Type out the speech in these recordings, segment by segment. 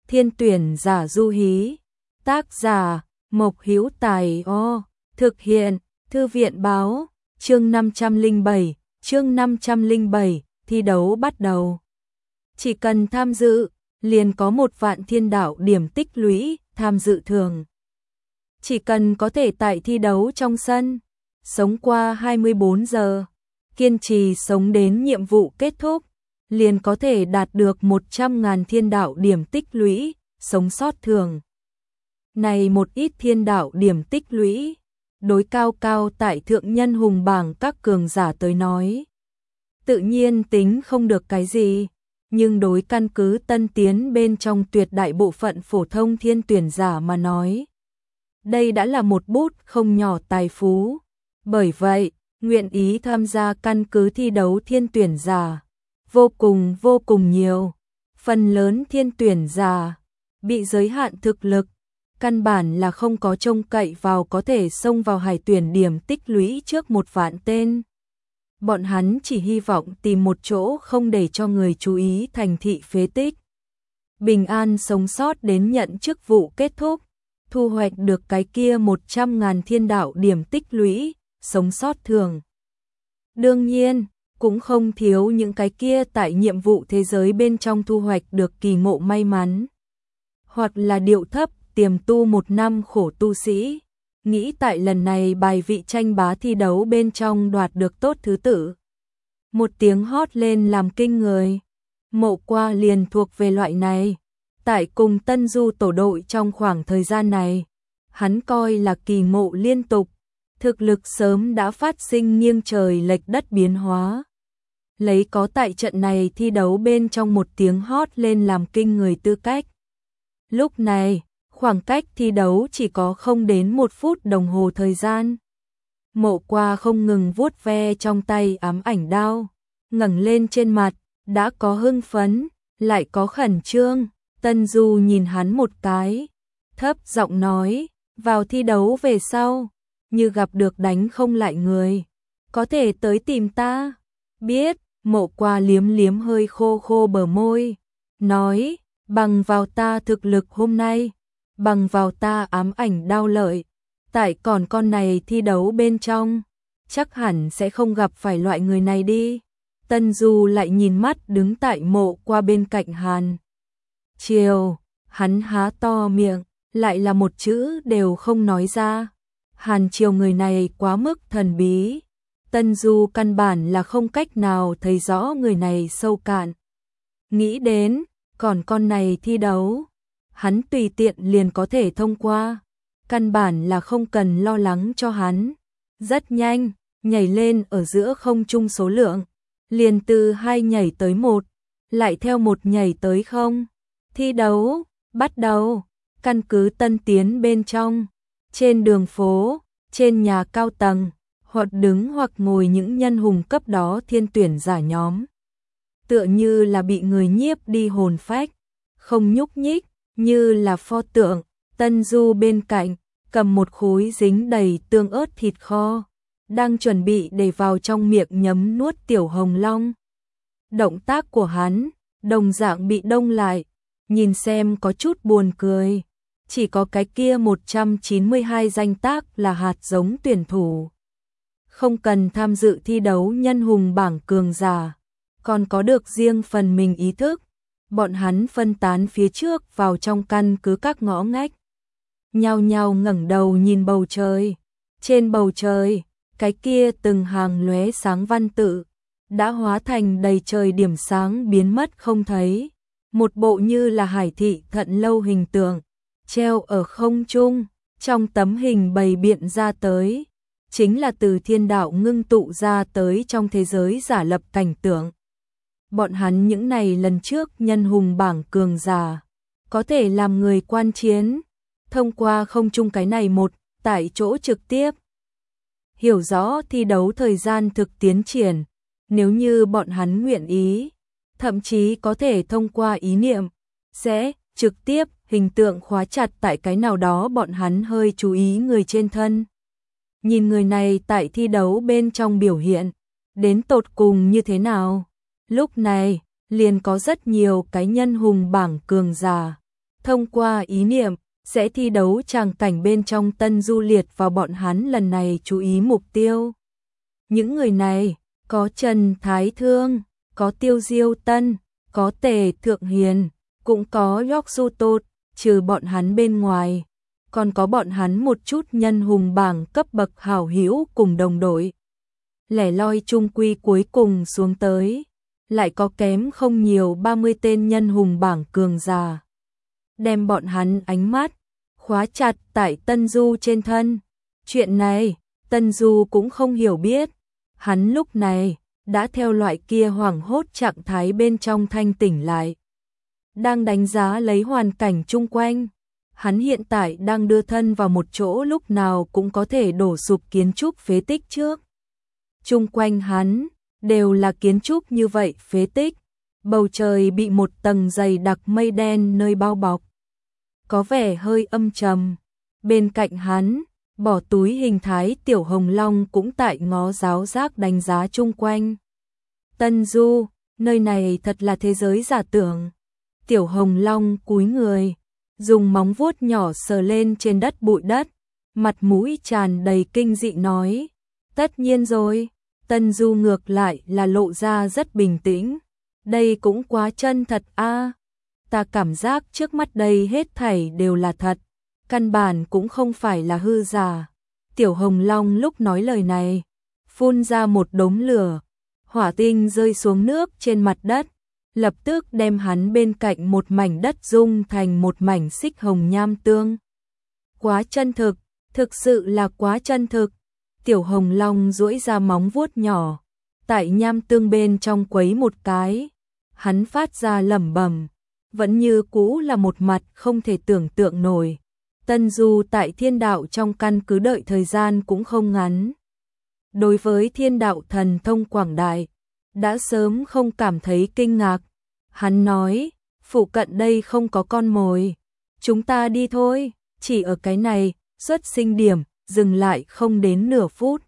Thiên tuyển giả du hí. Tác giả Mộc Hữu Tài. Thực hiện Thư viện báo. Chương 507, thi đấu bắt đầu. Chỉ cần tham dự, liền có 1 vạn thiên đạo điểm tích lũy, tham dự thường. Chỉ cần có thể tại thi đấu trong sân, sống qua 24 giờ, kiên trì sống đến nhiệm vụ kết thúc, liền có thể đạt được 100.000 thiên đạo điểm tích lũy, sống sót thường. Này một ít thiên đạo điểm tích lũy, đối cao tại thượng nhân hùng bảng các cường giả tới nói. Tự nhiên tính không được cái gì, nhưng đối căn cứ tân tiến bên trong tuyệt đại bộ phận phổ thông thiên tuyển giả mà nói. Đây đã là một bút không nhỏ tài phú, bởi vậy, nguyện ý tham gia căn cứ thi đấu thiên tuyển giả, vô cùng nhiều. Phần lớn thiên tuyển giả, bị giới hạn thực lực, căn bản là không có trông cậy vào có thể xông vào hải tuyển điểm tích lũy trước 1 vạn tên. Bọn hắn chỉ hy vọng tìm một chỗ không để cho người chú ý thành thị phế tích. Bình an sống sót đến nhận chức vụ kết thúc, thu hoạch được cái kia 100.000 thiên đạo điểm tích lũy, sống sót thường. Đương nhiên, cũng không thiếu những cái kia tại nhiệm vụ thế giới bên trong thu hoạch được kỳ ngộ may mắn. Hoặc là điệu thấp, tiềm tu 1 năm khổ tu sĩ, nghĩ tại lần này bài vị tranh bá thi đấu bên trong đoạt được tốt thứ tự. Một tiếng hót lên làm kinh người. Mộ Qua liền thuộc về loại này. Tại cùng Tân Du tổ đội trong khoảng thời gian này, hắn coi là kỳ ngộ liên tục, thực lực sớm đã phát sinh nghiêng trời lệch đất biến hóa. Lấy có tại trận này thi đấu bên trong một tiếng hót lên làm kinh người tư cách. Lúc này, khoảng cách thi đấu chỉ có không đến 1 phút đồng hồ thời gian. Mộ Qua không ngừng vuốt ve trong tay ám ảnh đao, ngẩng lên trên mặt, đã có hưng phấn, lại có khẩn trương. Tân Du nhìn hắn một cái, thấp giọng nói, vào thi đấu về sau, như gặp được đánh không lại người, có thể tới tìm ta. Biết. Mộ Qua liếm hơi khô bờ môi, nói, bằng vào ta thực lực hôm nay, bằng vào ta ám ảnh đao lợi, tại còn con này thi đấu bên trong, chắc hẳn sẽ không gặp phải loại người này đi. Tân Du lại nhìn mắt đứng tại Mộ Qua bên cạnh Hàn Triều, hắn há to miệng, lại là một chữ đều không nói ra. Hàn Triều người này quá mức thần bí, Tân Du căn bản là không cách nào thấy rõ người này sâu cạn. Nghĩ đến, còn con này thi đấu, hắn tùy tiện liền có thể thông qua, căn bản là không cần lo lắng cho hắn. Rất nhanh, nhảy lên ở giữa không trung số lượng, liền từ 2 nhảy tới 1, lại theo 1 nhảy tới 0. Thi đấu, bắt đầu, căn cứ tân tiến bên trong, trên đường phố, trên nhà cao tầng, hoặc đứng hoặc ngồi những nhân hùng cấp đó thiên tuyển giả nhóm. Tựa như là bị người nhiếp đi hồn phách, không nhúc nhích, như là pho tượng. Tân Du bên cạnh, cầm một khối dính đầy tương ớt thịt kho, đang chuẩn bị để vào trong miệng nhấm nuốt tiểu hồng long. Động tác của hắn, đồng dạng bị đông lại, nhìn xem có chút buồn cười. Chỉ có cái kia 192 danh tác là hạt giống tuyển thủ, không cần tham dự thi đấu nhân hùng bảng cường giả, còn có được riêng phần mình ý thức. Bọn hắn phân tán phía trước vào trong căn cứ các ngõ ngách, nhao nhao ngẩng đầu nhìn bầu trời. Trên bầu trời, cái kia từng hàng lóe sáng văn tự đã hóa thành đầy trời điểm sáng biến mất không thấy. Một bộ như là hải thị thận lâu hình tượng treo ở không trung, trong tấm hình bày biện ra tới, chính là từ thiên đạo ngưng tụ ra tới trong thế giới giả lập cảnh tượng. Bọn hắn những này lần trước nhân hùng bảng cường giả, có thể làm người quan chiến, thông qua không trung cái này một, tại chỗ trực tiếp. Hiểu rõ thi đấu thời gian thực tiến triển, nếu như bọn hắn nguyện ý, thậm chí có thể thông qua ý niệm, sẽ trực tiếp hình tượng khóa chặt tại cái nào đó bọn hắn hơi chú ý người trên thân. Nhìn người này tại thi đấu bên trong biểu hiện, đến tột cùng như thế nào. Lúc này, liền có rất nhiều cái nhân hùng bảng cường giả, Thông qua ý niệm, sẽ thi đấu tràng cảnh bên trong Tân Du liệt vào bọn hắn lần này chú ý mục tiêu. Những người này, có Trần Thái Thương, có Tiêu Diêu Tân, có Tề Thượng Hiền, cũng có York Du Tốt, trừ bọn hắn bên ngoài. Còn có bọn hắn một chút nhân hùng bảng cấp bậc hảo hữu cùng đồng đội. Lẻ loi chung quy cuối cùng xuống tới, lại có kém không nhiều 30 tên nhân hùng bảng cường giả. Đem bọn hắn ánh mắt khóa chặt tại Tân Du trên thân. Chuyện này, Tân Du cũng không hiểu biết. Hắn lúc này đã theo loại kia hoảng hốt trạng thái bên trong thanh tỉnh lại. Đang đánh giá lấy hoàn cảnh chung quanh. Hắn hiện tại đang đưa thân vào một chỗ lúc nào cũng có thể đổ sụp kiến trúc phế tích trước. Chung quanh hắn đều là kiến trúc như vậy phế tích. Bầu trời bị một tầng dày đặc mây đen nơi bao bọc. Có vẻ hơi âm trầm. Bên cạnh hắn, bỏ túi hình thái Tiểu Hồng Long cũng tại ngó giáo giác đánh giá chung quanh. Tân Du, nơi này thật là thế giới giả tưởng. Tiểu Hồng Long cúi người, dùng móng vuốt nhỏ sờ lên trên đất bụi đất, mặt mũi tràn đầy kinh dị nói. Tất nhiên rồi, Tân Du ngược lại là lộ ra rất bình tĩnh. Đây cũng quá chân thật a. Ta cảm giác trước mắt đây hết thảy đều là thật, căn bản cũng không phải là hư giả. Tiểu Hồng Long lúc nói lời này, phun ra một đống lửa, hỏa tinh rơi xuống nước trên mặt đất, lập tức đem hắn bên cạnh một mảnh đất dung thành một mảnh xích hồng nham tương. Quá chân thực, thực sự là quá chân thực. Tiểu Hồng Long duỗi ra móng vuốt nhỏ, tại nham tương bên trong quấy một cái, hắn phát ra lẩm bẩm, vẫn như cũ là một mặt không thể tưởng tượng nổi. Tân Du tại Thiên Đạo trong căn cứ đợi thời gian cũng không ngắn. Đối với Thiên Đạo thần thông quảng đại, đã sớm không cảm thấy kinh ngạc. Hắn nói, phụ cận đây không có con mồi, chúng ta đi thôi. Chỉ ở cái này, xuất sinh điểm, dừng lại không đến nửa phút.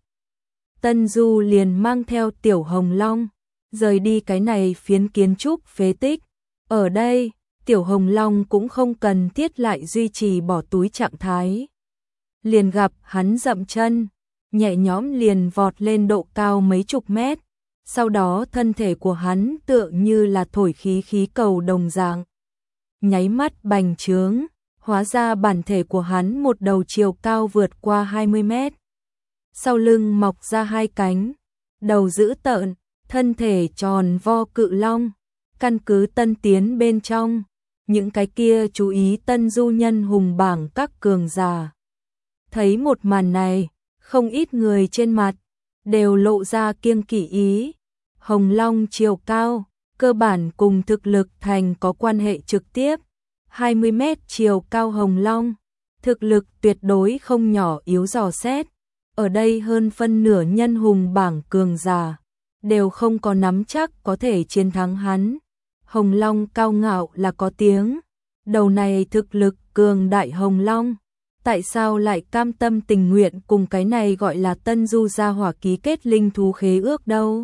Tân Du liền mang theo Tiểu Hồng Long, rời đi cái này phiến kiến trúc phế tích. Ở đây, Tiểu Hồng Long cũng không cần thiết lại duy trì bỏ túi trạng thái. Liền gặp hắn dậm chân, nhẹ nhõm liền vọt lên độ cao mấy chục mét. Sau đó thân thể của hắn tựa như là thổi khí cầu đồng dạng. Nháy mắt bành trướng, hóa ra bản thể của hắn một đầu chiều cao vượt qua 20 mét. Sau lưng mọc ra hai cánh, đầu dữ tợn, thân thể tròn vo cự long. Căn cứ Tân Tiến bên trong, những cái kia chú ý Tân Du nhân hùng bảng các cường giả. Thấy một màn này, không ít người trên mặt đều lộ ra kiêng kỵ ý. Hồng Long chiều cao, cơ bản cùng thực lực thành có quan hệ trực tiếp. 20 mét chiều cao Hồng Long, thực lực tuyệt đối không nhỏ yếu dò xét. Ở đây hơn phân nửa nhân hùng bảng cường giả, đều không có nắm chắc có thể chiến thắng hắn. Hồng Long cao ngạo là có tiếng, đầu này thực lực cường đại Hồng Long, tại sao lại cam tâm tình nguyện cùng cái này gọi là Tân Du gia hỏa ký kết linh thú khế ước đâu?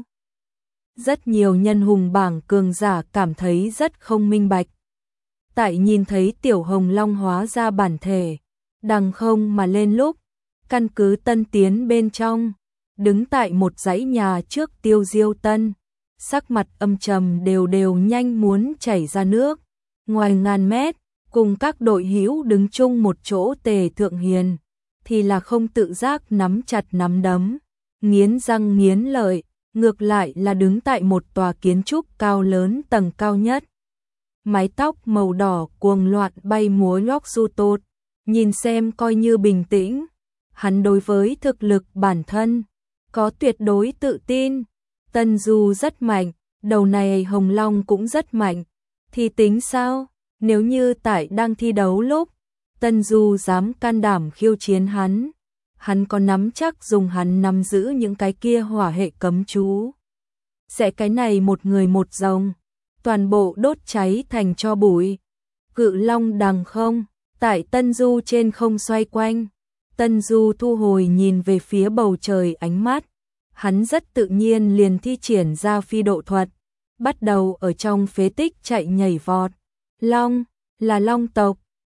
Rất nhiều nhân hùng bảng cường giả cảm thấy rất không minh bạch. Tại nhìn thấy Tiểu Hồng Long hóa ra bản thể, đằng không mà lên lúc, căn cứ Tân Tiến bên trong, đứng tại một dãy nhà trước Tiêu Diêu Tân, sắc mặt âm trầm đều nhanh muốn chảy ra nước. Ngoài ngàn mét, cùng các đội hữu đứng chung một chỗ Tề Thượng Hiền, thì là không tự giác nắm chặt nắm đấm, nghiến răng nghiến lợi, ngược lại là đứng tại một tòa kiến trúc cao lớn tầng cao nhất. Mái tóc màu đỏ cuồng loạn bay múa York Du Tốt, nhìn xem coi như bình tĩnh. Hắn đối với thực lực bản thân có tuyệt đối tự tin. Tân Du rất mạnh, đầu này Hồng Long cũng rất mạnh. Thì tính sao? Nếu như tại đang thi đấu lúc, Tân Du dám can đảm khiêu chiến hắn có nắm chắc dùng hắn nắm giữ những cái kia hỏa hệ cấm chú. Sẽ cái này một người một rồng, toàn bộ đốt cháy thành tro bụi. Cự long đằng không, tại Tân Du trên không xoay quanh. Tân Du thu hồi nhìn về phía bầu trời ánh mắt. Hắn rất tự nhiên liền thi triển ra phi độ thuật, bắt đầu ở trong phế tích chạy nhảy vọt. Long là long tộc,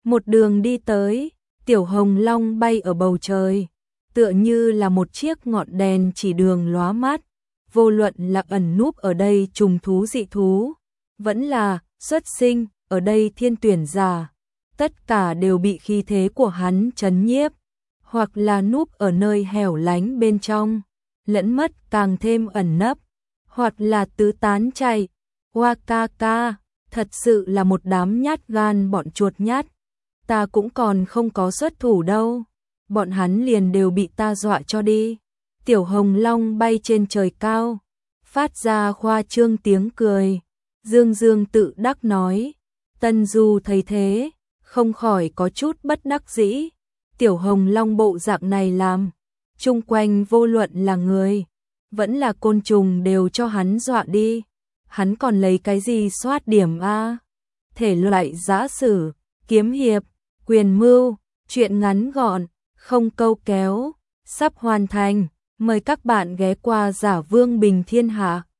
Một đường đi tới, Tiểu Hồng Long bay ở bầu trời, tựa như là một chiếc ngọn đèn chỉ đường lóa mắt. Vô luận là ẩn núp ở đây trùng thú dị thú, vẫn là xuất sinh ở đây thiên tuyển giả, tất cả đều bị khí thế của hắn chấn nhiếp, hoặc là núp ở nơi hẻo lánh bên trong, lẫn mất càng thêm ẩn nấp, hoặc là tứ tán chạy. Hoa ca ca, thật sự là một đám nhát gan bọn chuột nhát, ta cũng còn không có xuất thủ đâu, bọn hắn liền đều bị ta dọa cho đi. Tiểu Hồng Long bay trên trời cao, phát ra khoa trương tiếng cười, dương dương tự đắc nói. Tân Du thấy thế, không khỏi có chút bất đắc dĩ. Tiểu Hồng Long bộ dạng này làm, chung quanh vô luận là người, vẫn là côn trùng đều cho hắn dọa đi. Hắn còn lấy cái gì soát điểm a? Thể loại giã sử, kiếm hiệp, quyền mưu, truyện ngắn gọn, không câu kéo, sắp hoàn thành. Mời các bạn ghé qua Giả Vương Bình Thiên Hạ.